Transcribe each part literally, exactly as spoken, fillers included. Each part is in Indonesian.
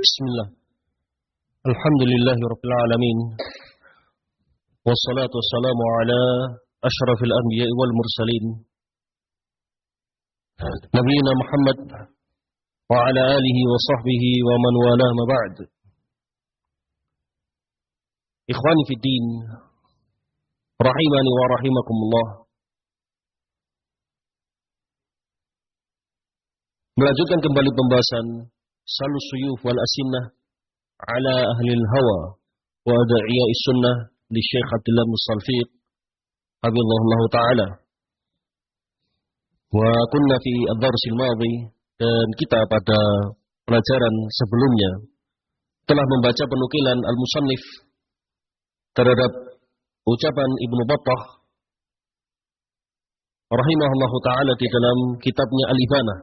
Bismillah. Alhamdulillahi Rabbil Alamin. Wassalatu wassalamu ala ashrafil anbiya'i wal mursalin. Nabiina Muhammad wa ala alihi wa sahbihi wa man wala ma ba'd. Ikhwani fid din, rahimani wa rahimakumullah. Melanjutkan kembali pembahasan Salus Suyuf wal Asinnah ala ahli al-hawa wa ada'iyai sunnah li Syekh Abdullah bin Salfiq hafizahullah ta'ala. Wa kunna fi ad-dars al-madhi, dan kita pada pelajaran sebelumnya telah membaca penukilan al-musannif terhadap ucapan Ibnu Battah rahimahullah ta'ala di dalam kitabnya Al-Ibanah,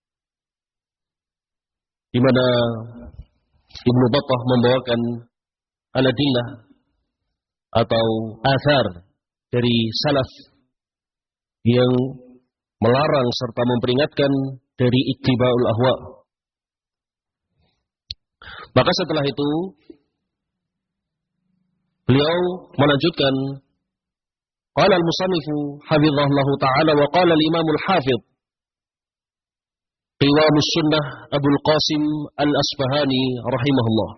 di mana Ibnu Battah membawakan al-adillah atau athar dari salaf yang melarang serta memperingatkan dari ittiba'ul ahwa. Maka setelah itu beliau melanjutkan, qala al-musannifu hafizahullah ta'ala wa qala al-imam al-hafidh Qiwamus Sunnah Abul Qasim Al-Asbahani rahimahullah.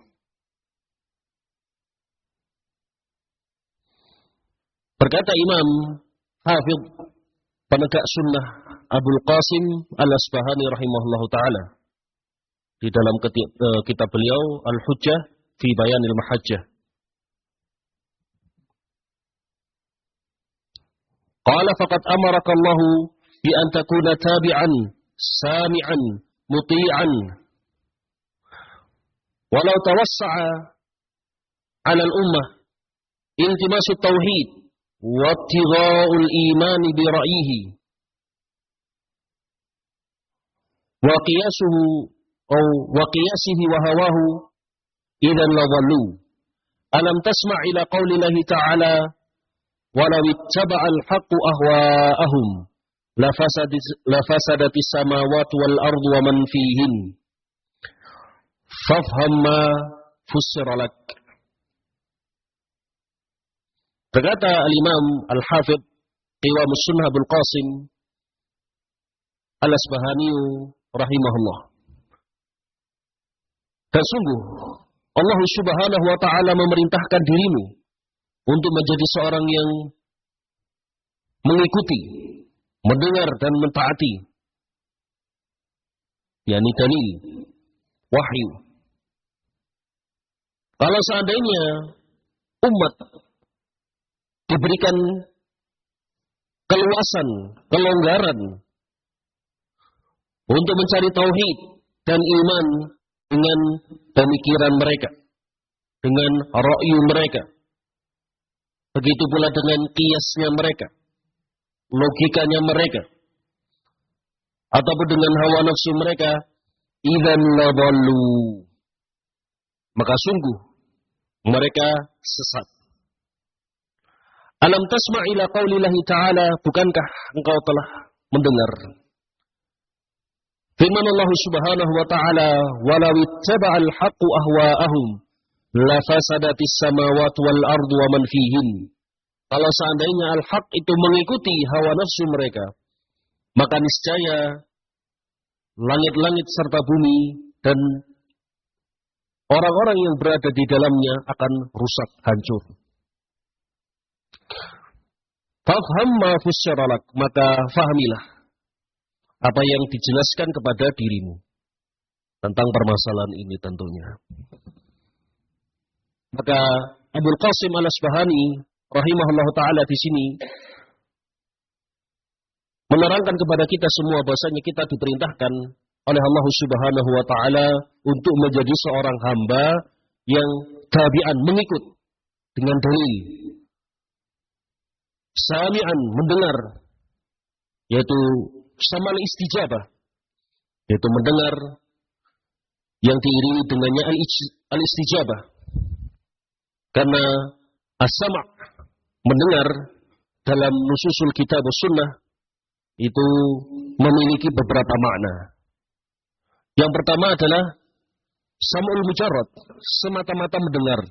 Berkata Imam Hafidh penegak sunnah Abul Qasim Al-Asbahani rahimahullah ta'ala di dalam kitab beliau Al-Hujjah fi Bayanil Mahajjah. Qala faqad amarakallahu bi an takuna tabi'an sami'an muti'an walau tawassa'a 'ala al-ummah iltimasu tauhid wa ibtigha'ul iman bi ra'yihi wa qiyasuhu aw wa qiyasihi wa hawahu idzan la dhallu. Alam tasma' ila qaulillahi ta'ala walau ittaba'al haqqu ahwa'ahum lafasadatis samawati wal ardu wa man fihin fafham ma fussira lak. Berkata al-Imam Al-Hafidh Qiwamus Sunnah Abul Qasim Al-Asbahani rahimahullah, dan sungguh Allah Subhanahu wa ta'ala memerintahkan dirimu untuk menjadi seorang yang mengikuti, mendengar dan mentaati, yakni dalil, wahyu. Kalau seandainya umat diberikan keluasan, kelonggaran untuk mencari tauhid dan iman dengan pemikiran mereka, dengan ra'yu mereka, begitu pula dengan qiyasnya mereka, logikanya mereka, ataupun dengan hawa nafsu mereka, idzan ladallu, maka sungguh mereka sesat. Alam tasma' ila qaulillahi ta'ala, bukankah engkau telah mendengar firman Allah Subhanahu wa ta'ala, walau ittaba'al haqqu ahwa'ahum lafasadatis samawati wal ardu wa man fihin. Kalau seandainya al-haq itu mengikuti hawa nafsu mereka, maka niscaya langit-langit serta bumi dan orang-orang yang berada di dalamnya akan rusak, hancur. Fafham ma fussira lak, maka fahamilah apa yang dijelaskan kepada dirimu tentang permasalahan ini tentunya. Maka Abul Qasim Al-Asbahani rahimahullah ta'ala di sini menerangkan kepada kita semua bahasanya kita diperintahkan oleh Allah Subhanahu wa ta'ala untuk menjadi seorang hamba yang tabi'an, mengikut dengan dalil, sami'an, mendengar, yaitu samal istijabah, yaitu mendengar yang diiringi dengannya al-istijabah, karena as-sama' mendengar dalam nususul kitab sunnah itu memiliki beberapa makna. Yang pertama adalah Sam'ul mujarrad, semata-mata mendengar.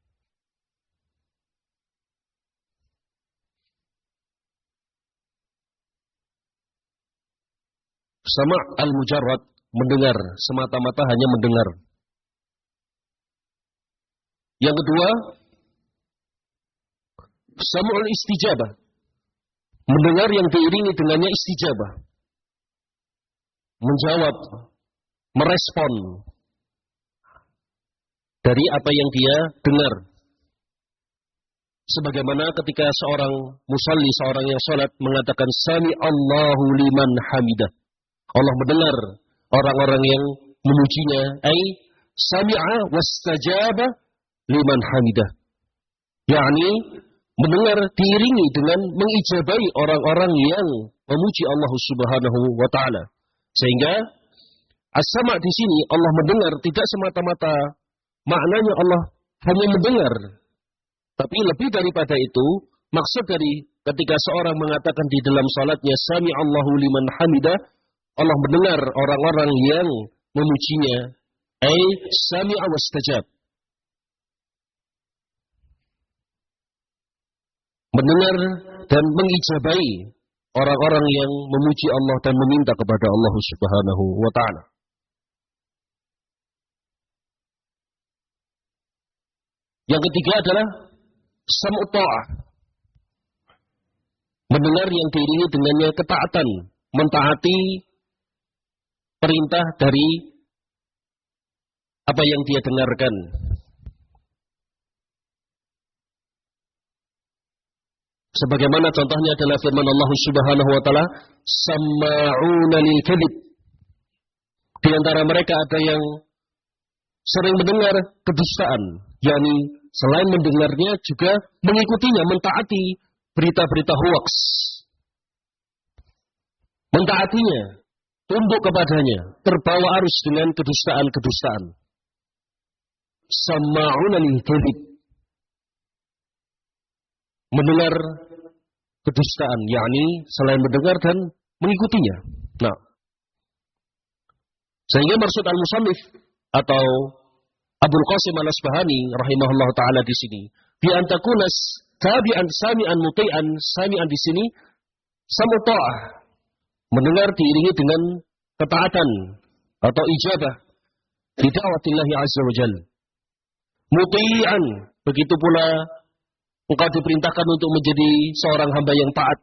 Sama' al-mujarrad, mendengar, semata-mata hanya mendengar. Yang kedua, sam'ul istijabah, mendengar yang diiringi dengannya istijabah. Menjawab, merespon dari apa yang dia dengar. Sebagaimana ketika seorang musalli, seorang yang sholat mengatakan Sami Allahu liman hamidah. Allah mendengar orang-orang yang memujinya. Ay sami'a wastajaba liman hamidah. yakni mendengar diiringi dengan mengijabai orang-orang yang memuji Allah Subhanahu wa taala. Sehingga as-sama' di sini Allah mendengar tidak semata-mata maknanya Allah hanya mendengar. Tapi lebih daripada itu, maksud dari ketika seorang mengatakan di dalam salatnya Sami Allahu liman hamidah, Allah mendengar orang-orang yang memujinya. Ai sami'a wastajab. Mendengar dan mengijabai orang-orang yang memuji Allah dan meminta kepada Allah Subhanahu wa taala. Yang ketiga adalah sam'u ta'ah. Mendengar yang diiringi dengannya ketaatan, mentaati perintah dari apa yang dia dengarkan. Sebagaimana contohnya adalah firman Allah Subhanahu wa taala, "Samma'una lil kadhib." Di antara mereka ada yang sering mendengar kedustaan, yakni selain mendengarnya juga mengikutinya, mentaati berita-berita hoax. Mentaatinya, tunduk kepadanya, terbawa arus dengan kedustaan-kedustaan. Samma'una lil kadhib. Mendengar kedustaan, yakni selain mendengar dan mengikutinya. Nah, sehingga maksud al-musannif atau Abul Qasim al-Asbahani rahimahullah taala di sini, bi antakunas tabi'an sami'an muti'an, sami'an di sini sam'u ta'ah, mendengar diiringi dengan ketaatan atau ijabah bi da'watillah azza wa jalla. Muti'an, begitu pula engkau diperintahkan untuk menjadi seorang hamba yang taat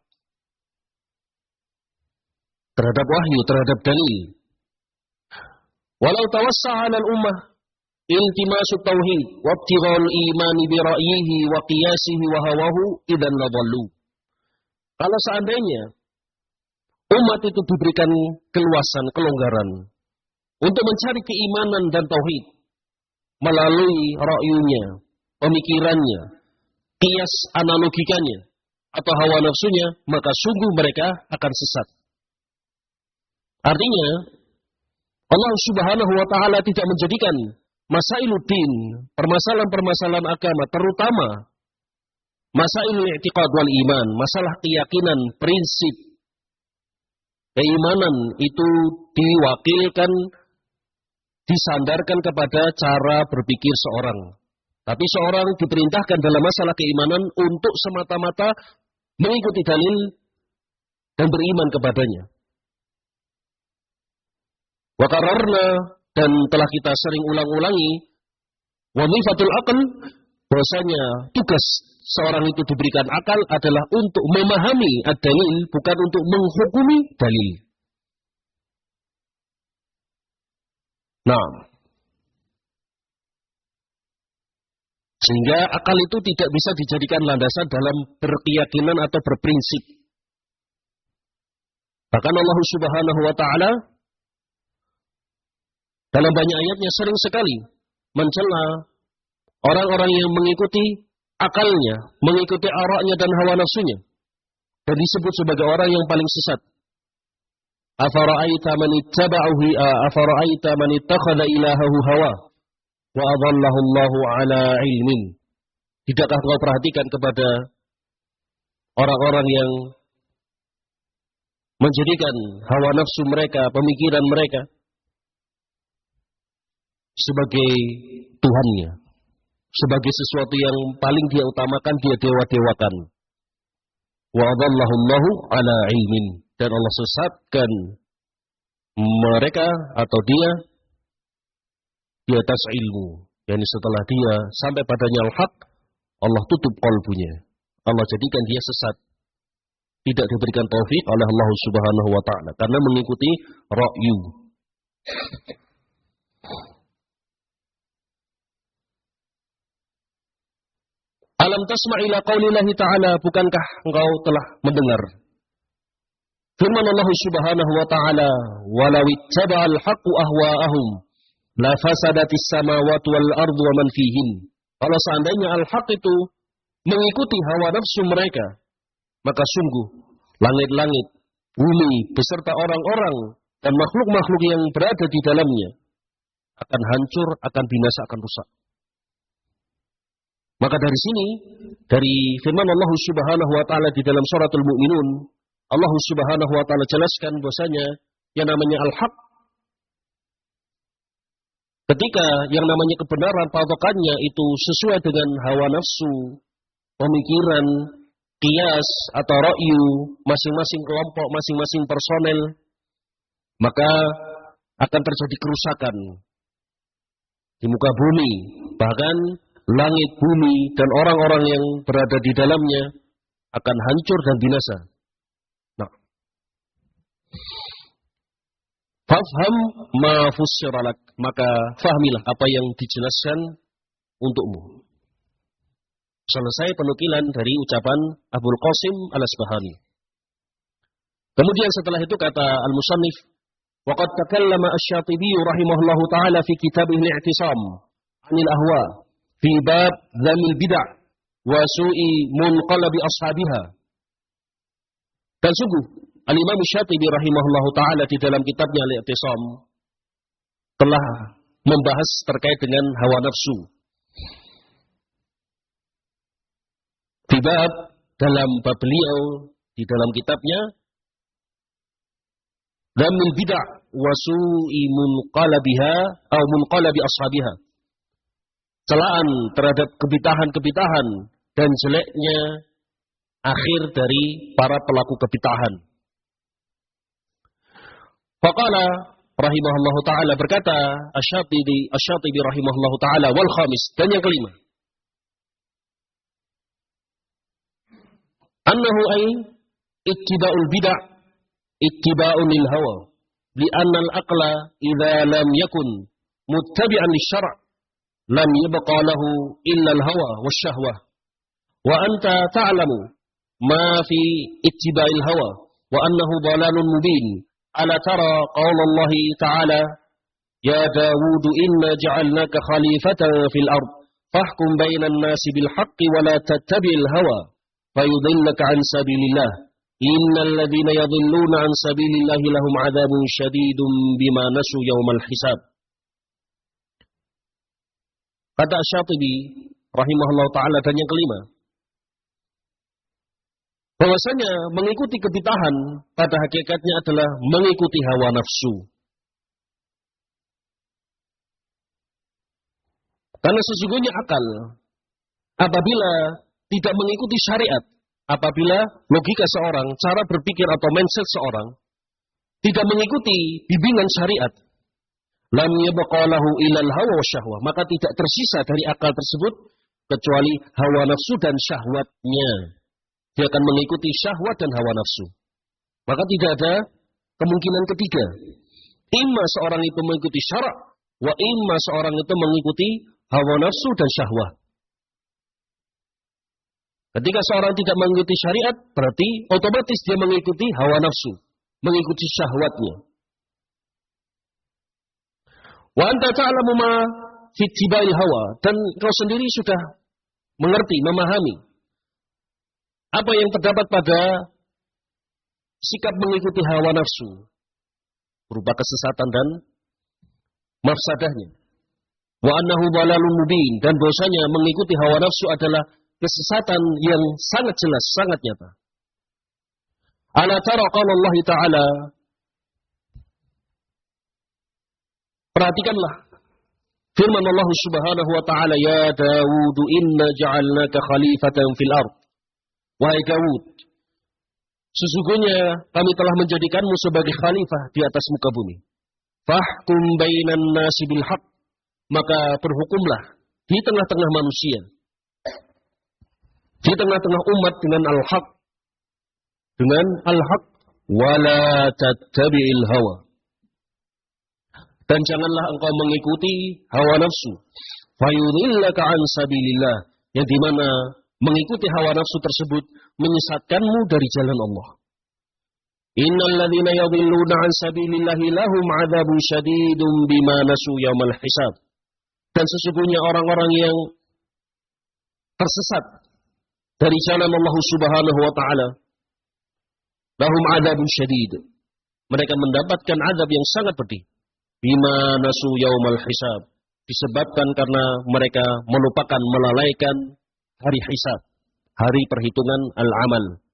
terhadap wahyu, terhadap dalil. Walau tawassa'a 'alal ummah iltimasut tauhid wa ibtighal iman bi ra'yihi wa qiyasihi wa hawahu idan ladallu. Kalau seandainya umat itu diberikan keluasan, kelonggaran untuk mencari keimanan dan tauhid melalui ra'yunya, pemikirannya, qiyas analogikanya atau hawa nafsunya, maka sungguh mereka akan sesat. Artinya Allah Subhanahu wa taala tidak menjadikan masailuddin, permasalahan-permasalahan agama, terutama masailul i'tiqad wal iman, masalah keyakinan, prinsip keimanan itu diwakilkan, disandarkan kepada cara berpikir seorang. Tapi seorang diperintahkan dalam masalah keimanan untuk semata-mata mengikuti dalil dan beriman kepadanya. Wa qararna, dan telah kita sering ulang-ulangi, wamifatul aql, bahwasanya tugas seorang itu diberikan akal adalah untuk memahami ad-dalil, bukan untuk menghukumi dalil. Nah, sehingga akal itu tidak bisa dijadikan landasan dalam berkeyakinan atau berprinsip. Bahkan Allah Subhanahu wa taala dalam banyak ayatnya sering sekali mencela orang-orang yang mengikuti akalnya, mengikuti araknya dan hawa nafsunya, dan disebut sebagai orang yang paling sesat. Afara'aita man ittaba'ahu afara'aita man ittakhadha ilahahu hawa wa adallahu Allahu ala ilmin. Tidakkah kau perhatikan kepada orang-orang yang menjadikan hawa nafsu mereka, pemikiran mereka sebagai Tuhannya, sebagai sesuatu yang paling dia utamakan, dia dewa-dewakan. Wa adallahullahu ala ilmin, dan Allah sesatkan mereka atau dia di atas ilmu. Yani setelah dia sampai padanya al-haq, Allah tutup qalbunya. Allah jadikan dia sesat. Tidak diberikan taufik oleh Allah Subhanahu wa taala karena mengikuti ra'yu. Alam tasma' ila qaulillahi ta'ala, bukankah engkau telah mendengar firman Allah Subhanahu wa taala, walau ittaba'al haqqu ahwa'ahum la fasadatis samawati wal ardu wa man fihin. Kalau seandainya al-haq itu mengikuti hawa nafsu mereka, maka sungguh langit-langit, bumi beserta orang-orang dan makhluk-makhluk yang berada di dalamnya akan hancur, akan binasa, akan rusak. Maka dari sini, dari firman Allah Subhanahu wa taala di dalam suratul Mu'minun, Allah Subhanahu wa taala jelaskan bahwasanya yang namanya al-haq, ketika yang namanya kebenaran patokannya itu sesuai dengan hawa nafsu, pemikiran, qiyas atau ra'yu masing-masing kelompok, masing-masing personel, maka akan terjadi kerusakan di muka bumi. Bahkan langit, bumi, dan orang-orang yang berada di dalamnya akan hancur dan binasa. Nah, fafham ma fussira lak, maka fahmilah apa yang dijelaskan untukmu. Selesai penukilan dari ucapan Abul Qasim Al-Asbahani. Kemudian setelah itu kata Al-Musannif, waqad takallama Asy-Syatibi rahimahullahu taala fi kitabih Al-I'tisam 'anil ahwa fi bab dzamil bid'ah wa su'i munqalabi ashabiha. Dan sungguh Al-Imam Asy-Syatibi rahimahullahu taala di dalam kitabnya Al-I'tisam telah membahas terkait dengan hawa nafsu. Di bab, dalam bab beliau di dalam kitabnya Dzamil bid'ah wa su'i munqalabiha atau munqalabi ashabiha. Celaan terhadap kebid'ahan-kebid'ahan dan jeleknya akhir dari para pelaku kebid'ahan. Faqala rahimahullahu taala, berkata Asy-Syatibi Asy-Syatibi rahimahullahu taala, wal khamis, dan yang kelima, annahu ay ittiba'ul bid'ah ittiba'un lil hawa, li'anna al-aqla idza lam yakun muttabi'an lisyara' lam yabqa lahu illa al-hawa wasyahwah, wa anta ta'lamu ma fi ittiba'il hawa wa annahu dalalun mubin. Ala tara qaul Allah ta'ala, ya Dawud inna ja'alnaka khalifatan fil ard fahkum bainan nasi bil haqqi wa la tattabi'il hawa fayudillaka an sabilillah innal ladzina yadhilluna an sabilillahi lahum 'adzabun syadidun bima nasu yaumal hisab. Kata Asy-Syatibi rahimahullah taala, dan yang kelima, bahwasanya mengikuti kebid'ahan pada hakikatnya adalah mengikuti hawa nafsu. Karena sesungguhnya akal apabila tidak mengikuti syariat, apabila logika seorang, cara berpikir atau mindset seorang tidak mengikuti bimbingan syariat, lam yabqa lahu ilal hawa wasyahwah, maka tidak tersisa dari akal tersebut kecuali hawa nafsu dan syahwatnya. Dia akan mengikuti syahwat dan hawa nafsu. Maka tidak ada kemungkinan ketiga. Imma seorang itu mengikuti syarak, wa imma seorang itu mengikuti hawa nafsu dan syahwat. Ketika seorang tidak mengikuti syariat, berarti otomatis dia mengikuti hawa nafsu, mengikuti syahwatnya. Wa anta ta'lamu ma fi ittibail hawa, dan kau sendiri sudah mengerti, memahami apa yang terdapat pada sikap mengikuti hawa nafsu, berupa kesesatan dan mafsadahnya. Wa annahu dalalun mubin, dan dosanya mengikuti hawa nafsu adalah kesesatan yang sangat jelas, sangat nyata. Ala tara qala Allah Ta'ala, perhatikanlah Firman Allah Subhanahu wa taala, "Ya Daud, inna ja'alnaka khalifatan fil ard." Wahai Daud, sesungguhnya kami telah menjadikanmu sebagai khalifah di atas muka bumi. Fahkum bainan nasi bil haqq, maka berhukumlah di tengah-tengah manusia, di tengah-tengah umat dengan al-haq, dengan al-haq, wala tattabi'il hawa. Dan janganlah engkau mengikuti hawa nafsu, fayudhillaka an sabilillah, yang dimana mengikuti hawa nafsu tersebut menyesatkanmu dari jalan Allah. Innal ladzina yadhilluna an sabilillahi lahum 'adzabun syadidun bima nasu yaumal hisab. Dan sesungguhnya orang-orang yang tersesat dari jalan Allah Subhanahu wa taala, lahum 'adzabun syadid. Mereka mendapatkan azab yang sangat pedih. Bima nasu yaumal hisab, disebabkan karena mereka melupakan, melalaikan hari hisab, hari perhitungan al-amal.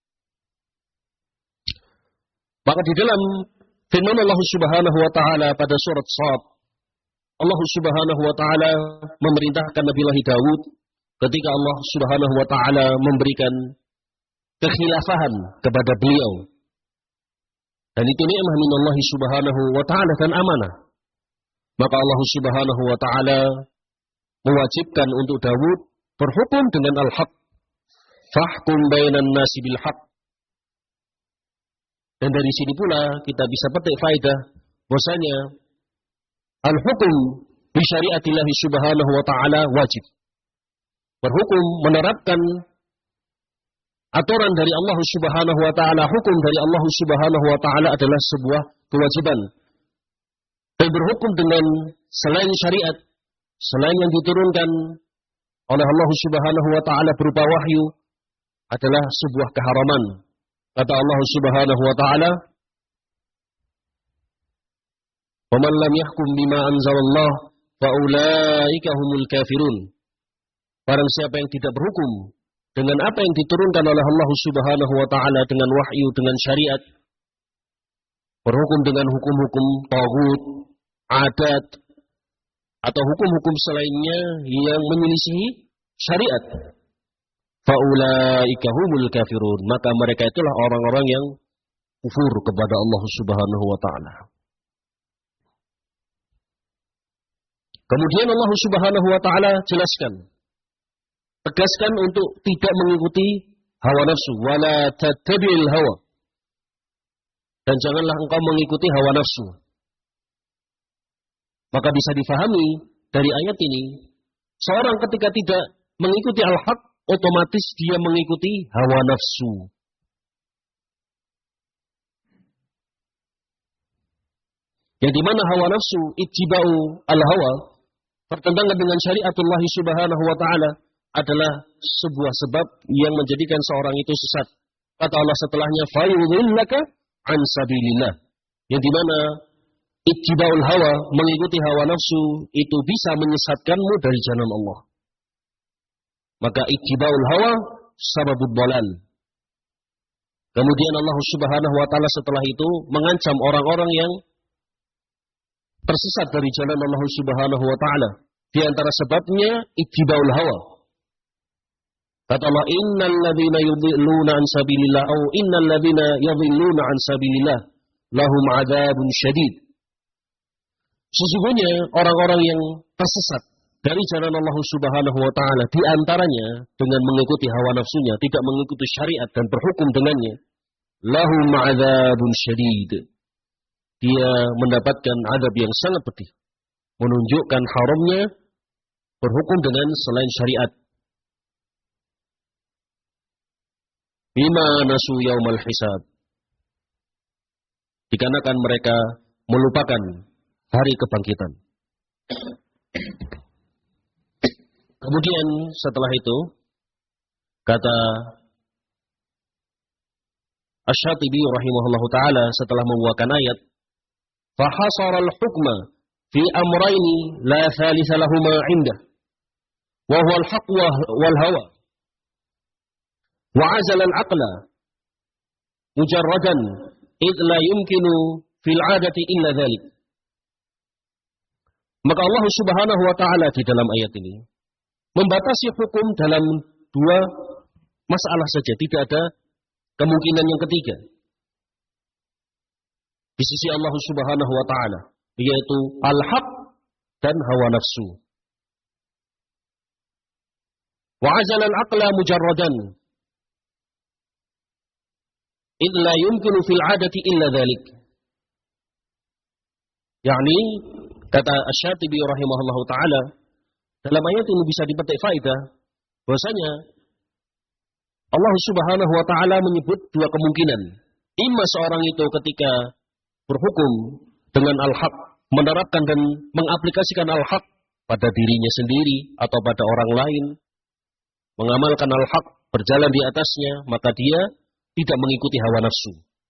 Maka di dalam firman Allah Subhanahu wa taala pada surat Shad, Allah Subhanahu wa taala memerintahkan Nabi Allah Daud ketika Allah Subhanahu wa taala memberikan kekhilafahan kepada beliau. Dan itu nikmah min Allah Subhanahu wa taala dan amanah. Maka Allah Subhanahu wa taala mewajibkan untuk Daud berhukum dengan al-haq. Fahkum bainan nasi bil haq. Dan dari sini pula kita bisa petik faedah bahwasanya al-hukum bi syariatillah Subhanahu wa taala wajib. Berhukum, menerapkan aturan dari Allah Subhanahu wa taala, hukum dari Allah Subhanahu wa taala adalah sebuah kewajiban. Dan berhukum dengan selain syariat, selain yang diturunkan oleh Allah Subhanahu wa taala berupa wahyu, adalah sebuah keharaman. Kata Allah Subhanahu wa taala, "Wa man lam yahkum bima anzalallah fa ulaika humul kafirun." Barang siapa yang tidak berhukum dengan apa yang diturunkan oleh Allah Subhanahu wa taala dengan wahyu, dengan syariat, berhukum dengan hukum-hukum taghut, adat, atau hukum-hukum selainnya yang menyelisihi syariat, faulaika humul kafirun, maka mereka itulah orang-orang yang kufur kepada Allah Subhanahu wa taala. Kemudian Allah Subhanahu wa taala jelaskan, tegaskan untuk tidak mengikuti hawa nafsu, wala tattabi'il hawa. Dan janganlah engkau mengikuti hawa nafsu. Maka bisa difahami dari ayat ini, seorang ketika tidak mengikuti al-haq, otomatis dia mengikuti hawa nafsu. Yang dimana hawa nafsu, ittiba'u al-hawa, bertentangan dengan syariatullah Subhanahu wa ta'ala, adalah sebuah sebab yang menjadikan seorang itu sesat. Kata Allah setelahnya, fayudhillaka an sabilillah. Yang dimana ittiba'ul hawa, mengikuti hawa nafsu, itu bisa menyesatkanmu dari jalan Allah. Maka ittiba'ul hawa sababud dhalal. Kemudian Allah Subhanahu wa taala setelah itu mengancam orang-orang yang tersesat dari jalan Allah Subhanahu wa taala. Di antara sebabnya ittiba'ul hawa. Kata Allah, innal ladzina yudhilluna an sabilillah au innal ladzina yudhilluna an sabilillah lahum 'adzabun syadid. Sesungguhnya orang-orang yang tersesat dari jalan Allah Subhanahu wa taala, di antaranya dengan mengikuti hawa nafsunya, tidak mengikuti syariat dan berhukum dengannya, lahum 'adzabun syadid. Dia mendapatkan azab yang sangat pedih, menunjukkan haramnya berhukum dengan selain syariat. Bima nasu yaumal hisab. Dikarenakan mereka melupakan hari kebangkitan. Kemudian setelah itu, kata Asy-Syatibi rahimahullahu ta'ala setelah membawakan ayat, فَحَصَرَ الْحُكْمَ فِي أَمْرَيْنِ لَا ثَالِثَ لَهُمَا عِنْدَهُ وَهُوَ الْحَقُّ وَالْهَوَى وَعَزَلَ الْعَقْلَ مُجَرَّدًا إِذْ لَا يُمْكِنُ فِي الْعَادَةِ إِلَّا ذَلِكَ. Maka Allah Subhanahu wa taala di dalam ayat ini membatasi hukum dalam dua masalah saja, tidak ada kemungkinan yang ketiga. Di sisi Allah Subhanahu wa taala, yaitu al-haq dan hawa nafsu. Wa azala al-aqla mujarradan. Idh la yumkinu fil 'adati illa dhalik. Yani kata Asy-Syatibi rahimahullahu taala, dalam ayat ini bisa dipetik faedah bahwasanya Allah Subhanahu wa taala menyebut dua kemungkinan. Imma seorang itu ketika berhukum dengan al-haq, menerapkan dan mengaplikasikan al-haq pada dirinya sendiri atau pada orang lain, mengamalkan al-haq, berjalan di atasnya, maka dia tidak mengikuti hawa nafsu.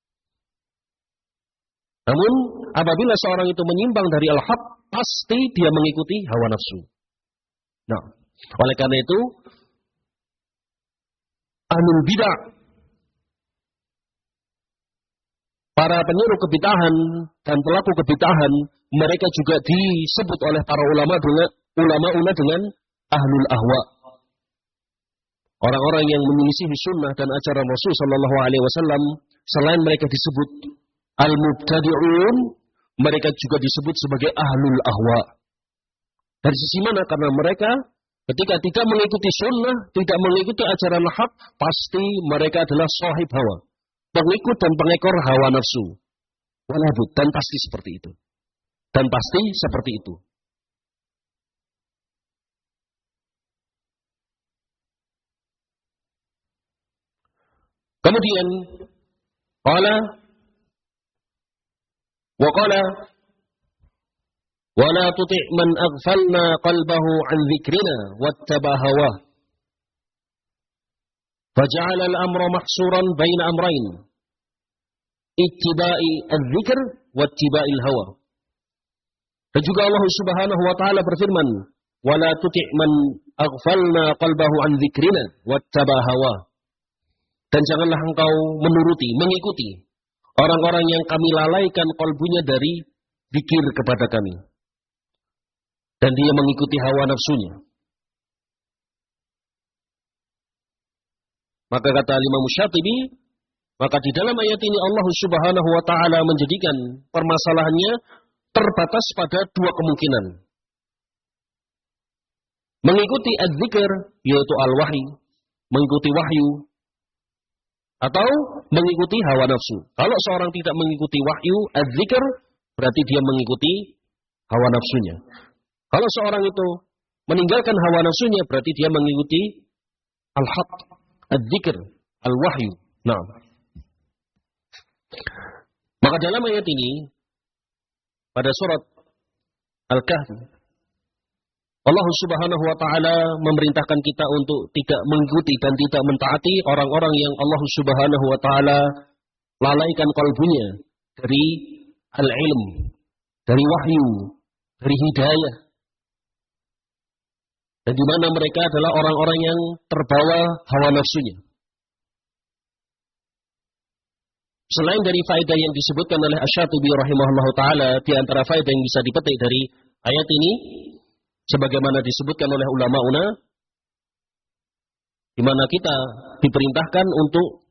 Namun apabila seorang itu menyimpang dari al-haq, pasti dia mengikuti hawa nafsu. Nah, oleh karena itu ahlul bid'ah, para penyuruh kebid'ahan dan pelaku kebid'ahan, mereka juga disebut oleh para ulama dengan ulama-ulama dengan ahlul ahwa. Orang-orang yang menyelisihi sunnah dan ajaran Rasul sallallahu alaihi wasallam, selain mereka disebut al-mubtadi'un, mereka juga disebut sebagai ahlul ahwa. Dari sisi mana? Karena mereka ketika tidak mengikuti sunnah, tidak mengikuti ajaran hak, pasti mereka adalah sahib hawa, pengikut dan pengekor hawa nafsu. Walabud, dan pasti seperti itu. Dan pasti seperti itu. Kemudian qala wa qala wa la tuti' man aghfalna qalbahu an dzikrina wattaba hawa faja'ala al-amra mahsuran baina amrayn ittiba'i adz-dzikr wattiba'i al-hawa. Dan juga Allah Subhanahu wa taala berfirman, wa la tuti' man aghfalna qalbahu an dzikrina wattaba hawa. Dan janganlah engkau menuruti, mengikuti orang-orang yang kami lalaikan kalbunya dari zikir kepada kami. Dan dia mengikuti hawa nafsunya. Maka kata Imam Syatibi, maka di dalam ayat ini Allah Subhanahu wa taala menjadikan permasalahannya terbatas pada dua kemungkinan. Mengikuti az-zikr, yaitu al-wahyi, mengikuti wahyu, atau mengikuti hawa nafsu. Kalau seorang tidak mengikuti wahyu az-zikr, berarti dia mengikuti hawa nafsunya. Kalau seorang itu meninggalkan hawa nafsunya, berarti dia mengikuti al-haq, az-zikr, al-wahyu. Nah, maka dalam ayat ini pada surat Al-Kahfi, Allah Subhanahu wa taala memerintahkan kita untuk tidak mengikuti dan tidak mentaati orang-orang yang Allah Subhanahu wa taala lalaikan kalbunya dari al-ilm, dari wahyu, dari hidayah. Dan di mana mereka adalah orang-orang yang terbawa hawa nafsunya. Selain dari faedah yang disebutkan oleh Asy-Syatibi rahimahullahu taala, di antara faedah yang bisa dipetik dari ayat ini, sebagaimana disebutkan oleh ulama-una, di mana kita diperintahkan untuk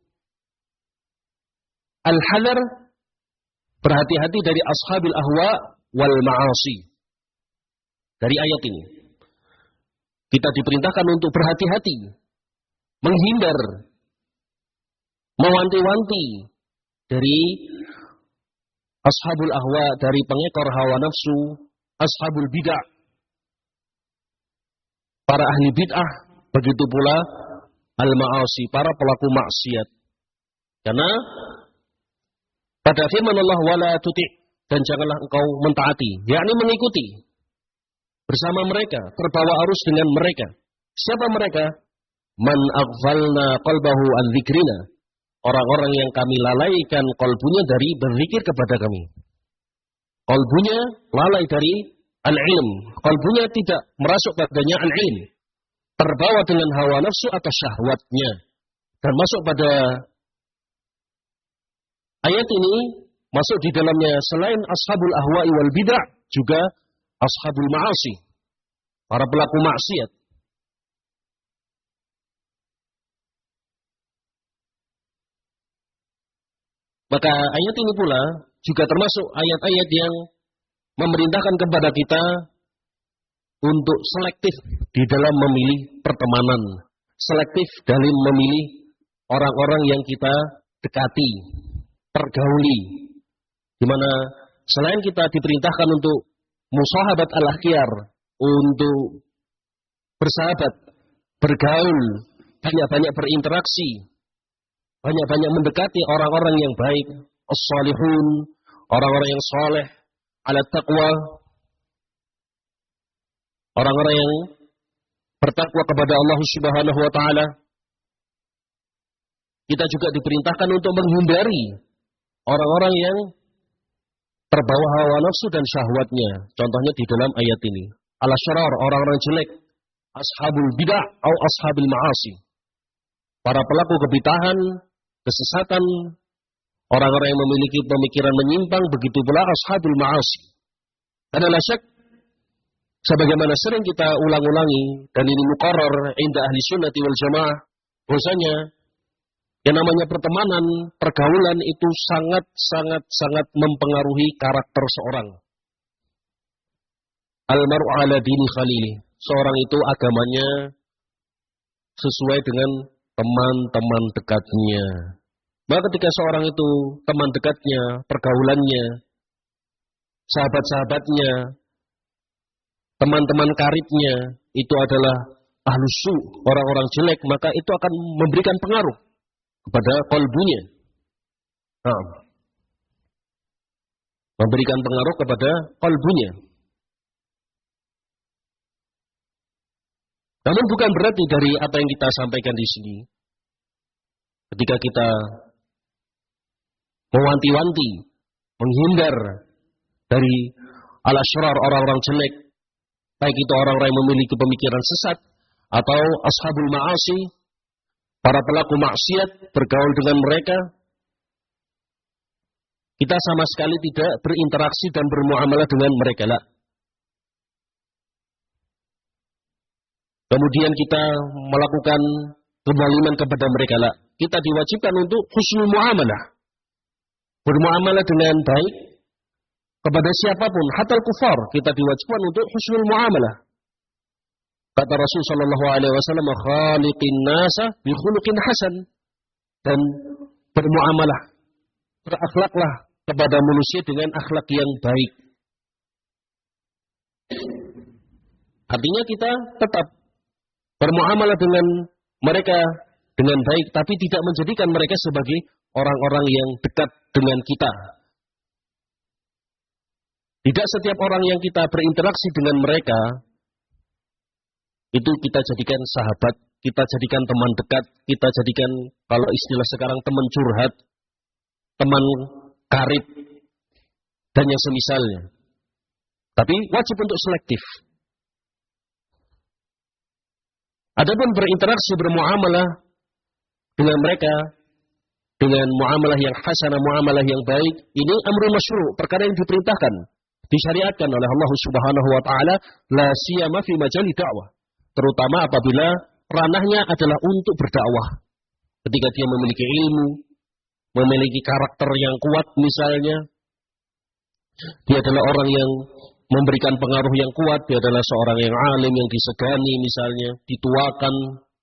al-hadar, berhati-hati dari ashabil ahwa wal ma'asi. Dari ayat ini kita diperintahkan untuk berhati-hati, menghindar, mewanti-wanti dari ashabul ahwa, dari pengekor hawa nafsu, ashabul bid'ah, para ahli bid'ah, begitu pula al-ma'asi, para pelaku maksiat. Karena pada firman Allah, wala tuti', dan janganlah engkau mentaati, yakni mengikuti bersama mereka, terbawa arus dengan mereka. Siapa mereka? Man aghfalna qalbahu an dzikrina, orang-orang yang kami lalaikan kalbunya dari berzikir kepada kami. Kalbunya lalai dari al-ilm, kalbunya tidak merasuk padanya al-ilm, terbawa dengan hawa nafsu atau syahwatnya. Dan masuk pada ayat ini, masuk di dalamnya selain ashabul ahwa'i wal bid'ah, juga ashabul ma'asi, para pelaku maksiat. Maka ayat ini pula juga termasuk ayat-ayat yang memerintahkan kepada kita untuk selektif di dalam memilih pertemanan, selektif dalam memilih orang-orang yang kita dekati, pergauli, di mana selain kita diperintahkan untuk musahabat al-akhyar, untuk bersahabat, bergaul, banyak-banyak berinteraksi, banyak-banyak mendekati orang-orang yang baik, as-salihun, orang-orang yang soleh, ala taqwa, orang-orang yang bertakwa kepada Allah Subhanahu wa taala. Kita juga diperintahkan untuk menghindari orang-orang yang terbawa hawa nafsu dan syahwatnya. Contohnya di dalam ayat ini. Al-asrar, orang-orang jelek, ashabul bid'ah atau ashabil ma'asi. Para pelaku kebid'ahan, kesesatan, orang-orang yang memiliki pemikiran menyimpang, begitu pula ashabul ma'asi. Karena la syak, sebagaimana sering kita ulang-ulangi, dan ini muqarrar inda ahli sunnati wal jamaah, bahwasanya yang namanya pertemanan, pergaulan itu sangat-sangat-sangat mempengaruhi karakter seorang. Al-mar'u ala dini khalili. Seorang itu agamanya sesuai dengan teman-teman dekatnya. Maka ketika seorang itu teman dekatnya, pergaulannya, sahabat-sahabatnya, teman-teman karibnya, itu adalah ahlus su, orang-orang jelek, maka itu akan memberikan pengaruh kepada qalbunya. Nah, memberikan pengaruh kepada qalbunya. Namun bukan berarti dari apa yang kita sampaikan di sini, ketika kita mewanti-wanti, menghindar dari al-asyrar, orang-orang jelek, baik itu orang-orang yang memiliki pemikiran sesat, atau ashabul ma'asi, para pelaku maksiat, bergaul dengan mereka, kita sama sekali tidak berinteraksi dan bermuamalah dengan mereka lah. Kemudian kita melakukan kezaliman kepada mereka lah. Kita diwajibkan untuk husnul muamalah, bermuamalah dengan baik kepada siapapun, hatta kufar, kita diwajibkan untuk husnul muamalah. Kata Rasul sallallahu alaihi wasallam, khaliqin nasa bi khuluqin hasan, dan bermuamalah, berakhlaklah kepada manusia dengan akhlak yang baik. Artinya kita tetap bermuamalah dengan mereka dengan baik, tapi tidak menjadikan mereka sebagai orang-orang yang dekat dengan kita. Tidak setiap orang yang kita berinteraksi dengan mereka itu kita jadikan sahabat, kita jadikan teman dekat, kita jadikan, kalau istilah sekarang, teman curhat, teman karib, dan yang semisalnya. Tapi wajib untuk selektif. Adapun berinteraksi, bermuamalah dengan mereka, dengan muamalah yang hasanah, muamalah yang baik, ini amrul masyru', perkara yang diperintahkan, disyariatkan oleh Allah Subhanahu wa taala, la siyama fi majali da'wah. Terutama apabila ranahnya adalah untuk berdakwah. Ketika dia memiliki ilmu, memiliki karakter yang kuat misalnya, dia adalah orang yang memberikan pengaruh yang kuat, dia adalah seorang yang alim, yang disegani misalnya, dituakan.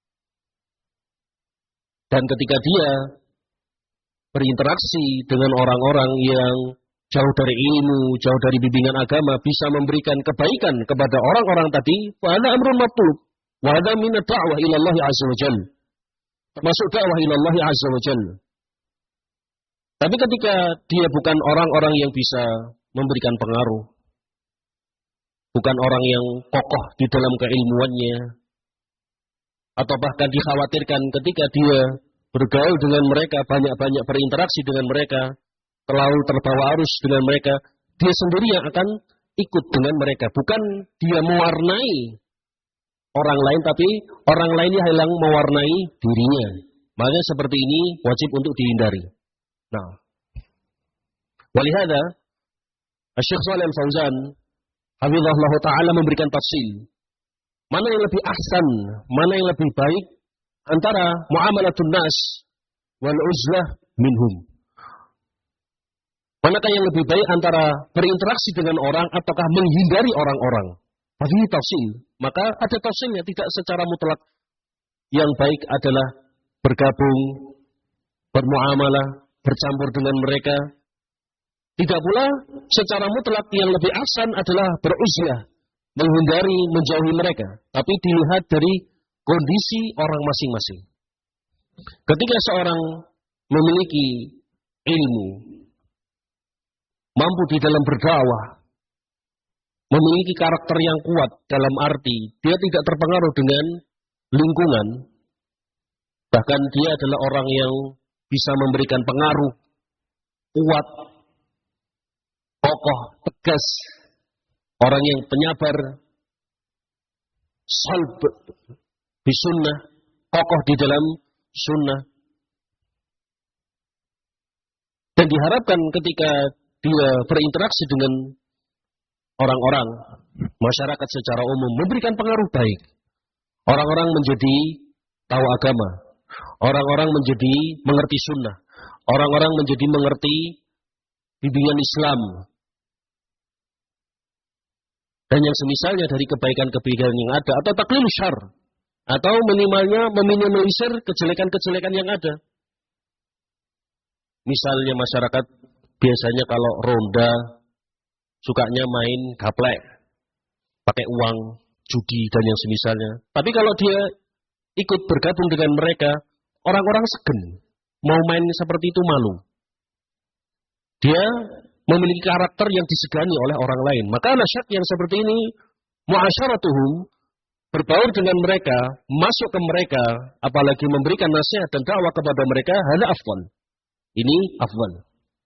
Dan ketika dia berinteraksi dengan orang-orang yang jauh dari ilmu, jauh dari bimbingan agama, bisa memberikan kebaikan kepada orang-orang tadi, wa hadza amrun matlub, wa hadza min ad-da'wah ila Allah azza wa jalla. Termasuk dakwah ila Allah azza wa jalla. Tapi ketika dia bukan orang-orang yang bisa memberikan pengaruh, bukan orang yang kokoh di dalam keilmuannya, atau bahkan dikhawatirkan ketika dia bergaul dengan mereka, banyak-banyak berinteraksi dengan mereka, terlalu terbawa arus dengan mereka, dia sendiri yang akan ikut dengan mereka. Bukan dia mewarnai orang lain, tapi orang lainnya yang mewarnai dirinya. Makanya seperti ini wajib untuk dihindari. Nah, walihada Syekh Shalih Al Fauzan hafizahullah ta'ala memberikan tafsil. Mana yang lebih ahsan, mana yang lebih baik antara muamalatun nas wal uzlah minhum. Manakah yang lebih baik antara berinteraksi dengan orang ataukah menghindari orang-orang. Hadhihi tafsil. Maka ada tafsilnya, tidak secara mutlak. Yang baik adalah bergabung, bermuamalah, bercampur dengan mereka. Tidak pula secara mutlak yang lebih ahsan adalah beruzlah, menghindari, menjauhi mereka. Tapi dilihat dari kondisi orang masing-masing. Ketika seorang memiliki ilmu, mampu di dalam berdakwah, memiliki karakter yang kuat dalam arti dia tidak terpengaruh dengan lingkungan, bahkan dia adalah orang yang bisa memberikan pengaruh kuat, kokoh, tegas, orang yang penyabar, salb di sunnah, kokoh di dalam sunnah. Dan diharapkan ketika dia berinteraksi dengan orang-orang, masyarakat secara umum, memberikan pengaruh baik. Orang-orang menjadi tahu agama. Orang-orang menjadi mengerti sunnah. Orang-orang menjadi mengerti bimbingan Islam. Dan yang semisalnya dari kebaikan-kebaikan yang ada. Atau taklil syar. Atau minimalnya meminimalisir kejelekan-kejelekan yang ada. Misalnya masyarakat biasanya kalau ronda sukanya main gaplek, pakai uang, judi dan yang semisalnya. Tapi kalau dia ikut bergabung dengan mereka, orang-orang segen, mau main seperti itu malu. Dia memiliki karakter yang disegani oleh orang lain. Maka nasihat yang seperti ini, muasyaratuhum, berbaur dengan mereka, masuk ke mereka, apalagi memberikan nasihat dan dakwah kepada mereka, hada afwan. Ini afwan.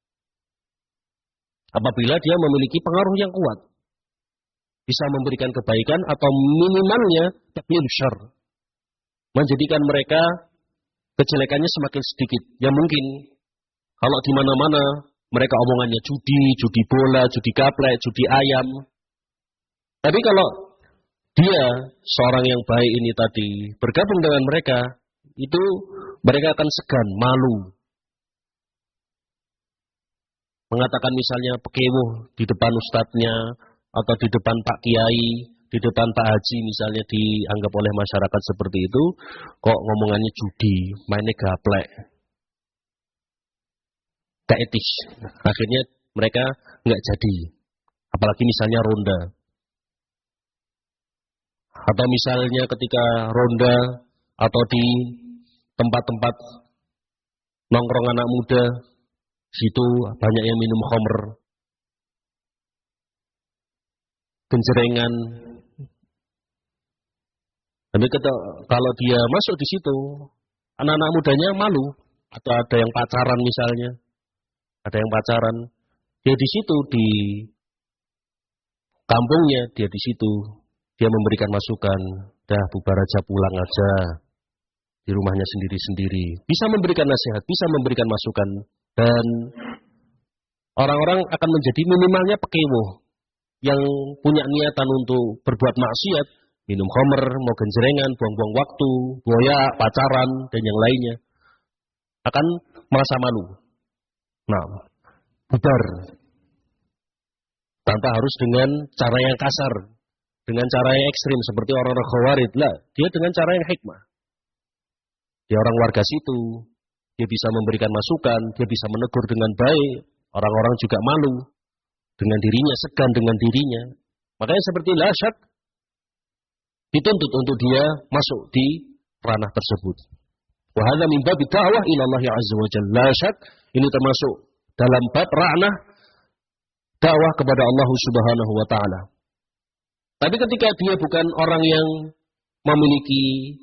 Apabila dia memiliki pengaruh yang kuat. Bisa memberikan kebaikan atau minimalnya taklil syarr. Menjadikan mereka kejelekannya semakin sedikit. Ya mungkin kalau di mana-mana mereka omongannya judi, judi bola, judi gaplek, judi ayam. Tapi kalau dia seorang yang baik ini tadi bergabung dengan mereka, itu mereka akan segan, malu. Mengatakan misalnya pekewuh di depan ustadznya, atau di depan Pak Kiai, di depan Pak Haji misalnya dianggap oleh masyarakat seperti itu, kok ngomongannya judi, mainnya gaplek. Gak etis. Akhirnya mereka nggak jadi. Apalagi misalnya ronda. Atau misalnya ketika ronda, atau di tempat-tempat nongkrong anak muda, situ banyak yang minum khamr, genjerengan. Tapi kalau dia masuk di situ, anak-anak mudanya malu. Atau ada yang pacaran misalnya, ada yang pacaran, dia di situ di kampungnya, dia di situ, dia memberikan masukan, dah bubar aja, pulang aja, di rumahnya sendiri-sendiri. Bisa memberikan nasihat, bisa memberikan masukan. Dan orang-orang akan menjadi minimalnya pekewuh yang punya niatan untuk berbuat maksiat, minum khamr, mau genjerengan, buang-buang waktu, boya, pacaran, dan yang lainnya, akan merasa malu. Nah, bubar. Tanpa harus dengan cara yang kasar, dengan cara yang ekstrim, seperti orang-orang khawarij. Lah, dia dengan cara yang hikmah. Dia orang warga situ, dia bisa memberikan masukan, dia bisa menegur dengan baik. Orang-orang juga malu dengan dirinya, segan dengan dirinya. Makanya seperti lasyat dituntut untuk dia masuk di ranah tersebut. Wa hadza min bab da'wah ila Allah azza wa jalla. Lasyat ini termasuk dalam bab ranah dakwah kepada Allah Subhanahu wa taala. Tapi ketika dia bukan orang yang memiliki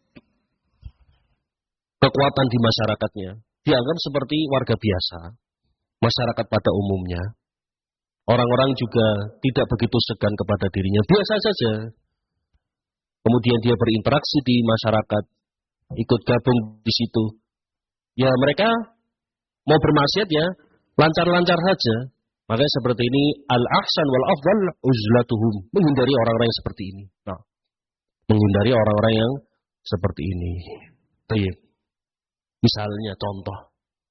kekuatan di masyarakatnya, dianggap seperti warga biasa, masyarakat pada umumnya. Orang-orang juga tidak begitu segan kepada dirinya, biasa saja. Kemudian dia berinteraksi di masyarakat, ikut gabung di situ. Ya mereka mau bermaksiat ya lancar-lancar saja, Maka seperti ini al-ahsan wal afdal uzlatuhum, menghindari orang-orang yang seperti ini. Nah, menghindari orang-orang yang seperti ini. Baik. Misalnya contoh.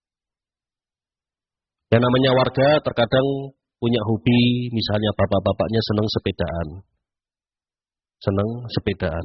Yang namanya warga terkadang punya hobi, misalnya bapak-bapaknya senang sepedaan. Senang sepedaan.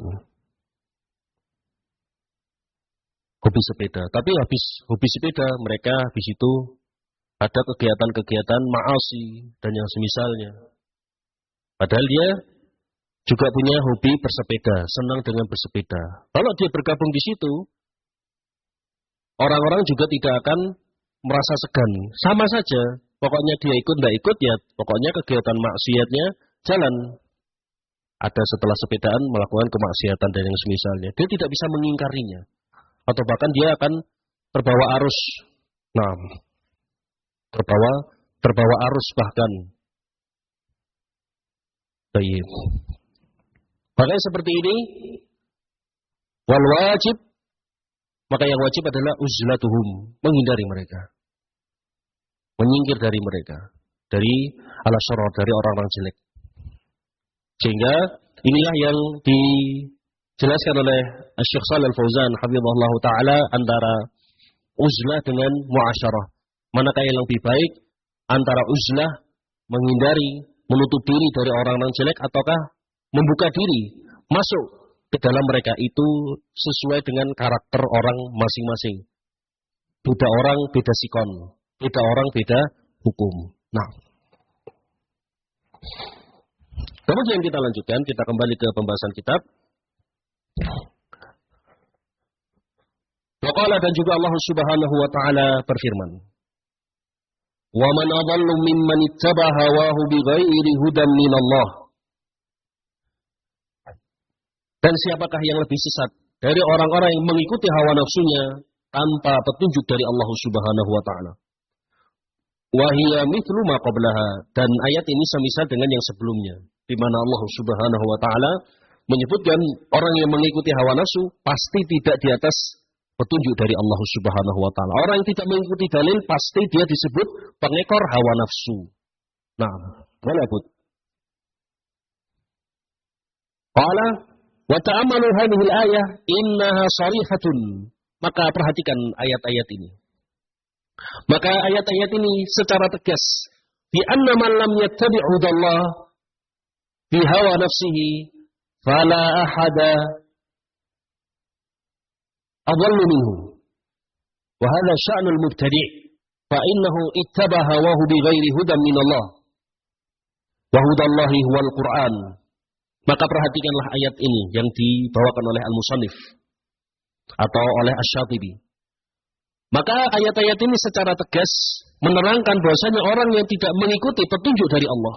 Hobi sepeda. Tapi habis hobi sepeda, mereka habis itu ada kegiatan-kegiatan ma'asi dan yang semisalnya. Padahal dia juga punya hobi bersepeda, senang dengan bersepeda. Kalau dia bergabung di situ, orang-orang juga tidak akan merasa segan. Sama saja, pokoknya dia ikut tidak ikut ya, pokoknya kegiatan maksiatnya jalan. Ada setelah sepedaan melakukan kemaksiatan dan yang semisalnya. Dia tidak bisa mengingkarinya. Atau bahkan dia akan terbawa arus. Nah, terbawa terbawa arus bahkan. Baik. Makanya seperti ini, wal wajib, maka yang wajib adalah uzlatuhum, menghindari mereka, menyingkir dari mereka, dari al-syarr, dari orang-orang jelek. Sehingga inilah yang dijelaskan oleh Syekh Shalal Fauzan hafizahullah taala antara uzlah dengan muasyarah. Manakah yang lebih baik antara uzlah, menghindari, menutup diri dari orang-orang jelek, ataukah membuka diri masuk ke dalam mereka? Itu sesuai dengan karakter orang masing-masing. Beda orang beda sikon, beda orang beda hukum. Nah, kemudian kita lanjutkan, kita kembali ke pembahasan kitab. Waqala, dan juga Allah Subhanahu wa taala berfirman, "Wa man adallu mimman ittaba hawahu bighairi hudan minallah." Dan siapakah yang lebih sesat dari orang-orang yang mengikuti hawa nafsunya tanpa petunjuk dari Allah Subhanahu wa taala. Wa hiya mithlu ma qablaha, dan ayat ini semisal dengan yang sebelumnya, di mana Allah Subhanahu wa taala menyebutkan orang yang mengikuti hawa nafsu pasti tidak di atas petunjuk dari Allah Subhanahu wa taala. Orang yang tidak mengikuti dalil pasti dia disebut pengekor hawa nafsu. Nah, mana Bud? Qala wa ta'ammalu hadhihi al-ayah innaha sharihatun. Maka perhatikan ayat-ayat ini. Maka ayat-ayat ini secara tegas bi anna man lam yattabi' hudallah fi hawa nafsihi fala ahada adallu minhu. Wa hadha sya'nul mubtadi' fa innahu ittaba hawahu bighairi hudan minallah. Wa hudallahi huwal Qur'an. Maka perhatikanlah ayat ini yang dibawakan oleh Al-Musannif atau oleh Asy-Syatibi. Maka ayat-ayat ini secara tegas menerangkan bahwasanya orang yang tidak mengikuti petunjuk dari Allah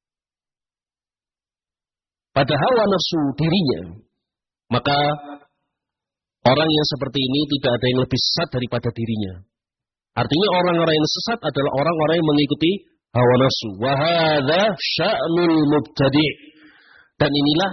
pada hawa nafsu dirinya, maka orang yang seperti ini tidak ada yang lebih sesat daripada dirinya. Artinya orang-orang yang sesat adalah orang-orang yang mengikuti hawa nafsu. Wa hadza sya'nul mubtadi'. Dan inilah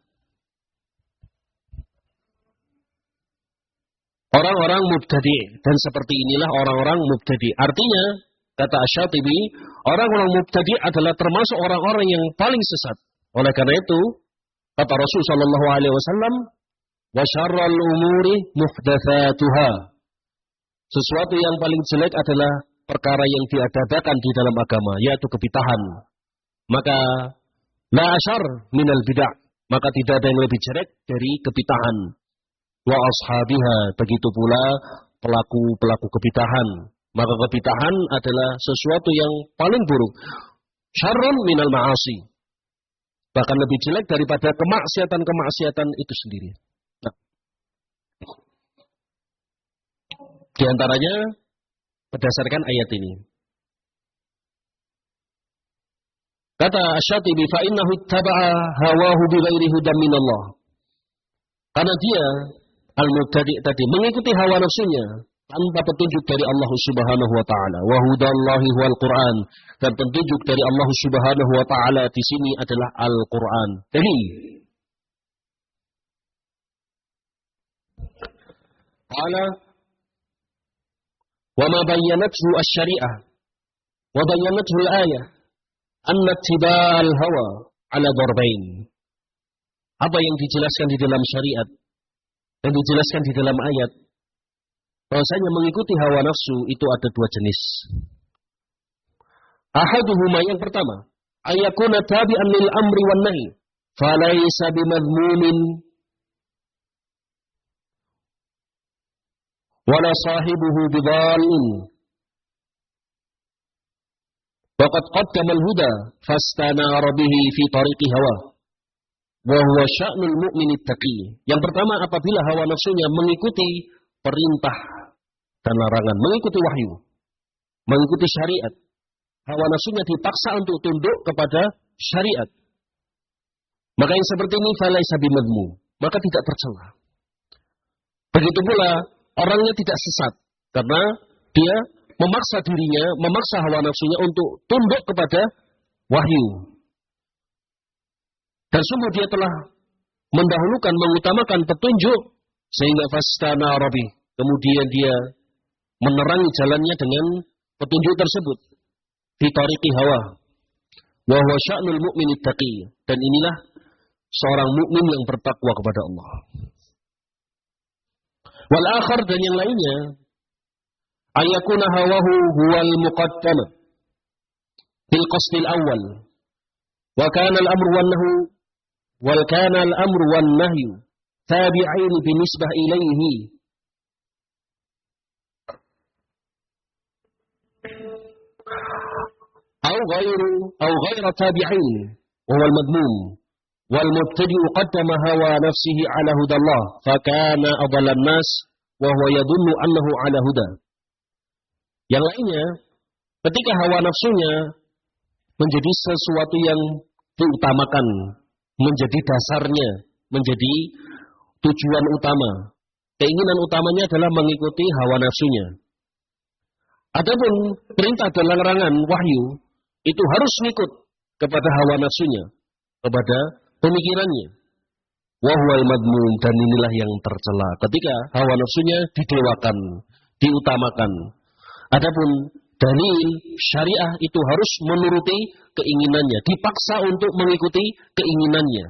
orang-orang mubtadi', dan seperti inilah orang-orang mubtadi'. Artinya, kata Asy-Syatibi, orang-orang mubtadi' adalah termasuk orang-orang yang paling sesat. Oleh karena itu, kata Rasul sallallahu alaihi wasallam, wa syarrul umuri muhdatsatuha. Sesuatu yang paling jelek adalah perkara yang diadakan di dalam agama, yaitu kebid'ahan. Maka la asyar minal bid'ah, maka tidak ada yang lebih jelek dari kebid'ahan. Wa ashabiha, begitu pula pelaku-pelaku kebid'ahan. Maka kebid'ahan adalah sesuatu yang paling buruk. Syarrun minal ma'asi, bahkan lebih jelek daripada kemaksiatan-kemaksiatan itu sendiri. Nah, di antaranya berdasarkan ayat ini. Kata Asy-Syatibi, fa innahu ittaba'a hawahu bighairi hudan minallah. Karena dia al-mubtadi' tadi mengikuti hawa nafsunya tanpa petunjuk dari Allah Subhanahu wa taala. Wa hudallahi huwal Qur'an, dan petunjuk dari Allah Subhanahu wa taala di sini adalah Al-Qur'an. Jadi qala wa ma bayyanathu asy-syari'ah, Wa bayyanathu al-ayah anna ittiba'al hawa ala darbain. Apa yang dijelaskan di dalam syariat dan dijelaskan di dalam ayat, bahwasanya mengikuti hawa nafsu itu ada dua jenis. Ahaduhuma, yang pertama, ayakuna tabi'an lil amri wan nahi, falaysa bimadmumin wala sahibuhu bidhalin. Waqad qaddama al-huda fastanara bihi fi tariqi hawa wa huwa sya'nul mu'min at-taqi. Yang pertama, apabila hawa nafsunya mengikuti perintah dan larangan, mengikuti wahyu, mengikuti syariat. Hawa nafsunya dipaksa untuk tunduk kepada syariat. Maka yang seperti ini falaysa bimadmum, maka tidak tercela. Begitu pula orangnya tidak sesat karena dia memaksa dirinya, memaksa hawa nafsunya untuk tunduk kepada wahyu. Dan sungguh dia telah mendahulukan, mengutamakan petunjuk sehingga fastana rabi. Kemudian dia menerangi jalannya dengan petunjuk tersebut. Fi tariqi hawa. Wa huwa sya'nul mu'min at-taqi. Dan inilah seorang mukmin yang bertakwa kepada Allah. Wal akhar, dan yang lainnya, ayakuna hawahu huwal muqaddam bil qasdil awal. Wa kana al-amru wan nahyu wal kana al-amru wan nahyu tabi'ain binisbah ilaihi. Aw ghairu aw ghaira tabi'in wa huwa al-madmum wal mubtadi'u qaddama hawa nafsihi ala hudallah fa kana adallan nas wa huwa yadhunnu annahu ala huda. Yang lainnya, ketika hawa nafsunya menjadi sesuatu yang diutamakan, menjadi dasarnya, menjadi tujuan utama, keinginan utamanya adalah mengikuti hawa nafsunya. Adapun perintah dan larangan wahyu itu harus mengikut kepada hawa nafsunya, kepada pemikirannya. Wa huwal madmum, dan inilah yang tercela ketika hawa nafsunya didewakan, diutamakan. Adapun dalil syariah itu harus menuruti keinginannya, dipaksa untuk mengikuti keinginannya.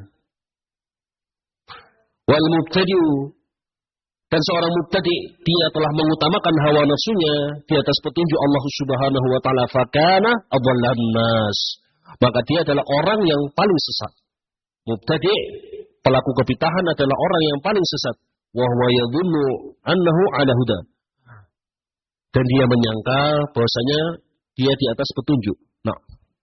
Wal mubtadi'u, dan seorang mubtadi' dia telah mengutamakan hawa nafsunya di atas petunjuk Allah Subhanahu wa taala, fakana adallan nas, maka dia adalah orang yang paling sesat. Mubtadi', pelaku kebid'ahan, adalah orang yang paling sesat. Wa huwa yadhunnu annahu ala huda, dan dia menyangka bahwasanya dia di atas petunjuk. Nah,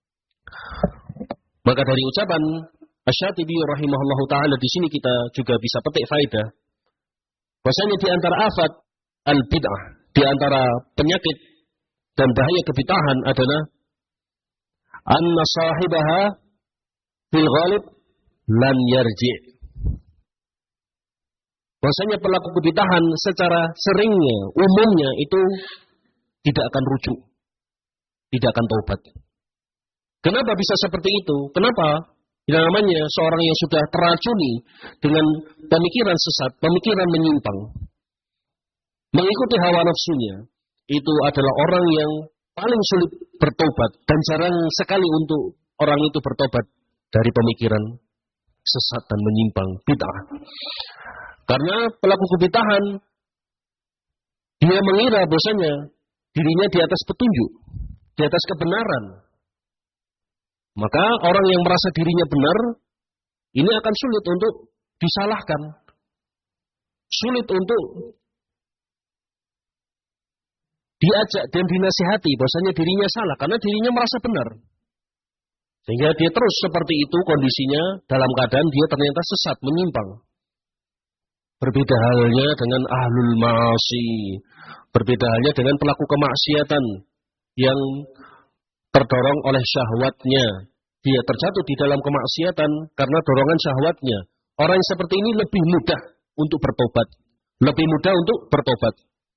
maka dari ucapan Asy-Syatibi rahimahullahu taala di sini kita juga bisa petik faedah bahwasanya di antara afat al-bid'ah, di antara penyakit dan bahaya kebid'ahan adalah anna sahibaha fil ghalib lan yarji'. Bahwasanya pelaku kebid'ahan secara seringnya, umumnya itu tidak akan rujuk, tidak akan taubat. Kenapa bisa seperti itu? Kenapa? Yang namanya seorang yang sudah teracuni dengan pemikiran sesat, pemikiran menyimpang, mengikuti hawa nafsunya, itu adalah orang yang paling sulit bertobat, dan jarang sekali untuk orang itu bertobat dari pemikiran sesat dan menyimpang, bid'ah. Karena pelaku kebid'ahan dia mengira bahwasanya dirinya di atas petunjuk, di atas kebenaran. Maka orang yang merasa dirinya benar ini akan sulit untuk disalahkan, sulit untuk diajak dan dinasihati bahwasanya dirinya salah karena dirinya merasa benar. Sehingga dia terus seperti itu kondisinya dalam keadaan dia ternyata sesat, menyimpang. Berbeda halnya dengan ahlul ma'asi, berbeda halnya dengan pelaku kemaksiatan yang terdorong oleh syahwatnya. Dia terjatuh di dalam kemaksiatan karena dorongan syahwatnya. Orang yang seperti ini lebih mudah untuk bertobat, lebih mudah untuk bertobat.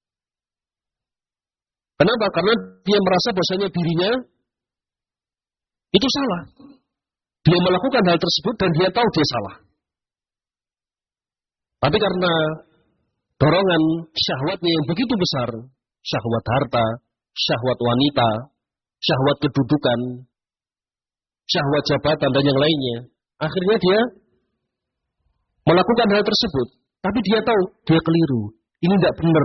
Kenapa? Karena dia merasa bahwasanya dirinya itu salah. Dia melakukan hal tersebut dan dia tahu dia salah. Tapi karena dorongan syahwatnya yang begitu besar, syahwat harta, syahwat wanita, syahwat kedudukan, syahwat jabatan dan yang lainnya. Akhirnya dia melakukan hal tersebut, tapi dia tahu dia keliru, ini tidak benar.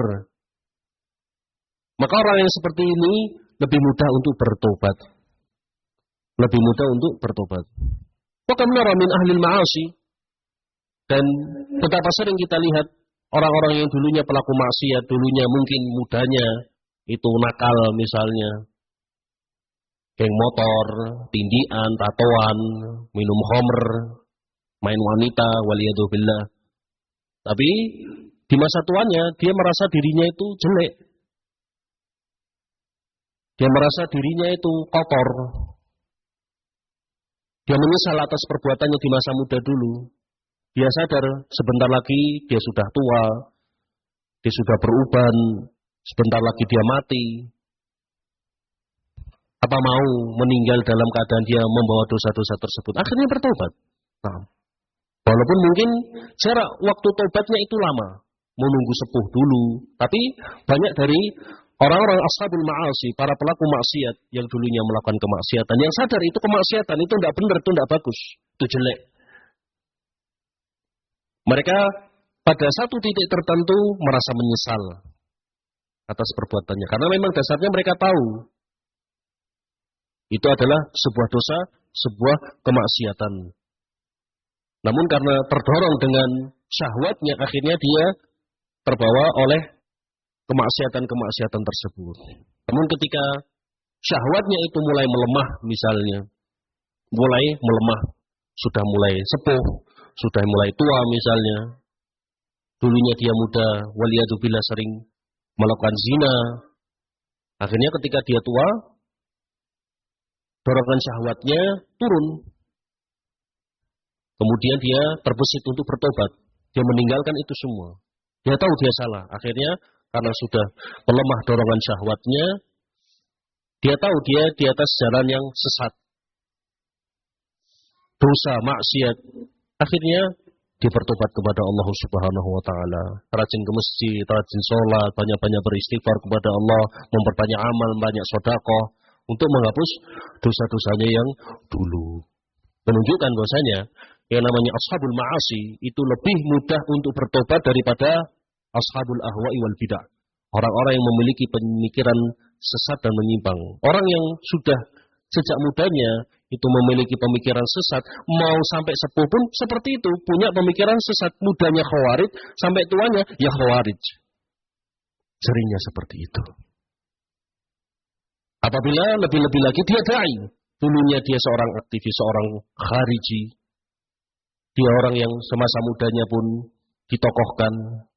Maka orang yang seperti ini lebih mudah untuk bertobat. Lebih mudah untuk bertobat. Maka menara min ahlil ma'asi. Dan betapa sering kita lihat orang-orang yang dulunya pelaku maksiat, dulunya mungkin mudanya itu nakal misalnya. Geng motor, tindian, tatoan, minum khamr, main wanita, waliyadzubillah. Tapi di masa tuanya dia merasa dirinya itu jelek. Dia merasa dirinya itu kotor. Dia menyesal atas perbuatannya di masa muda dulu. Dia sadar sebentar lagi dia sudah tua, dia sudah beruban, sebentar lagi dia mati. Apa mau meninggal dalam keadaan dia membawa dosa-dosa tersebut? Akhirnya bertobat. Nah, walaupun mungkin jarak waktu tobatnya itu lama, menunggu sepuh dulu. Tapi banyak dari orang-orang ashabul ma'asi, para pelaku maksiat yang dulunya melakukan kemaksiatan, yang sadar itu kemaksiatan, itu tidak benar, itu tidak bagus, itu jelek. Mereka pada satu titik tertentu merasa menyesal atas perbuatannya. Karena memang dasarnya mereka tahu itu adalah sebuah dosa, sebuah kemaksiatan. Namun karena terdorong dengan syahwatnya, akhirnya dia terbawa oleh kemaksiatan-kemaksiatan tersebut. Namun ketika syahwatnya itu mulai melemah misalnya, mulai melemah, sudah mulai sepuh, sudah mulai tua misalnya, dulunya dia muda, waliyadzubillah sering melakukan zina, akhirnya ketika dia tua, dorongan syahwatnya turun. Kemudian dia terbesit untuk bertobat, dia meninggalkan itu semua. Dia tahu dia salah, akhirnya karena sudah melemah dorongan syahwatnya, dia tahu dia di atas jalan yang sesat. Dosa, maksiat. Akhirnya dia bertobat kepada Allah Subhanahu wa taala. Rajin ke masjid, rajin sholat, banyak-banyak beristighfar kepada Allah, memperbanyak amal, banyak sedekah untuk menghapus dosa-dosanya yang dulu. Menunjukkan bahwasanya yang namanya ashabul ma'asi itu lebih mudah untuk bertobat daripada ashabul ahwa'i wal bidah. Orang-orang yang memiliki pemikiran sesat dan menyimpang. Orang yang sudah sejak mudanya itu memiliki pemikiran sesat, mau sampai sepuh pun seperti itu, punya pemikiran sesat. Mudanya khawarij, sampai tuanya ya khawarij. Seringnya seperti itu. Apabila lebih-lebih lagi dia da'i, dulunya dia seorang aktivis, seorang khariji, dia orang yang semasa mudanya pun ditokohkan.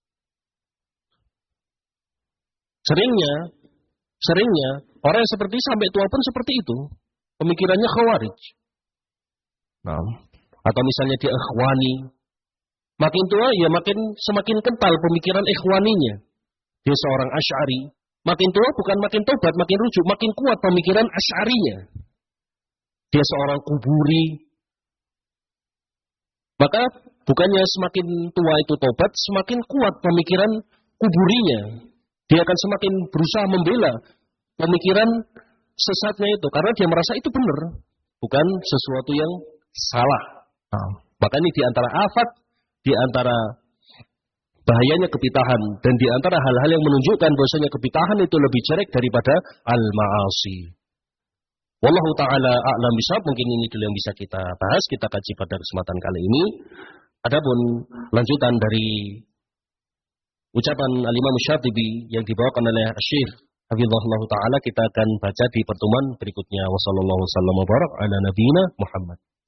Seringnya, seringnya orang yang seperti sampai tua pun seperti itu. Pemikirannya khawarij. Nah, atau misalnya dia ikhwani. Makin tua, ya makin semakin kental pemikiran ikhwaninya. Dia seorang asy'ari. Makin tua bukan makin tobat, makin rujuk. Makin kuat pemikiran asy'arinya. Dia seorang kuburi. Maka bukannya semakin tua itu tobat, semakin kuat pemikiran kuburinya. Dia akan semakin berusaha membela pemikiran sesatnya itu, karena dia merasa itu benar, bukan sesuatu yang salah. Nah, maka ini diantara afat, diantara bahayanya kebitahan, dan diantara hal-hal yang menunjukkan bahwasanya kebitahan itu lebih jelek daripada al-ma'asi. Wallahu ta'ala a'lam bishawab. Mungkin ini dulu yang bisa kita bahas, kita kaji pada kesempatan kali ini. Adapun lanjutan dari ucapan Al-Imam Syatibi yang dibawakan oleh Syekh Hafizahullah Ta'ala, kita akan baca di pertemuan berikutnya. Wassallallahu wasallam wa barak ala nabiyina Muhammad.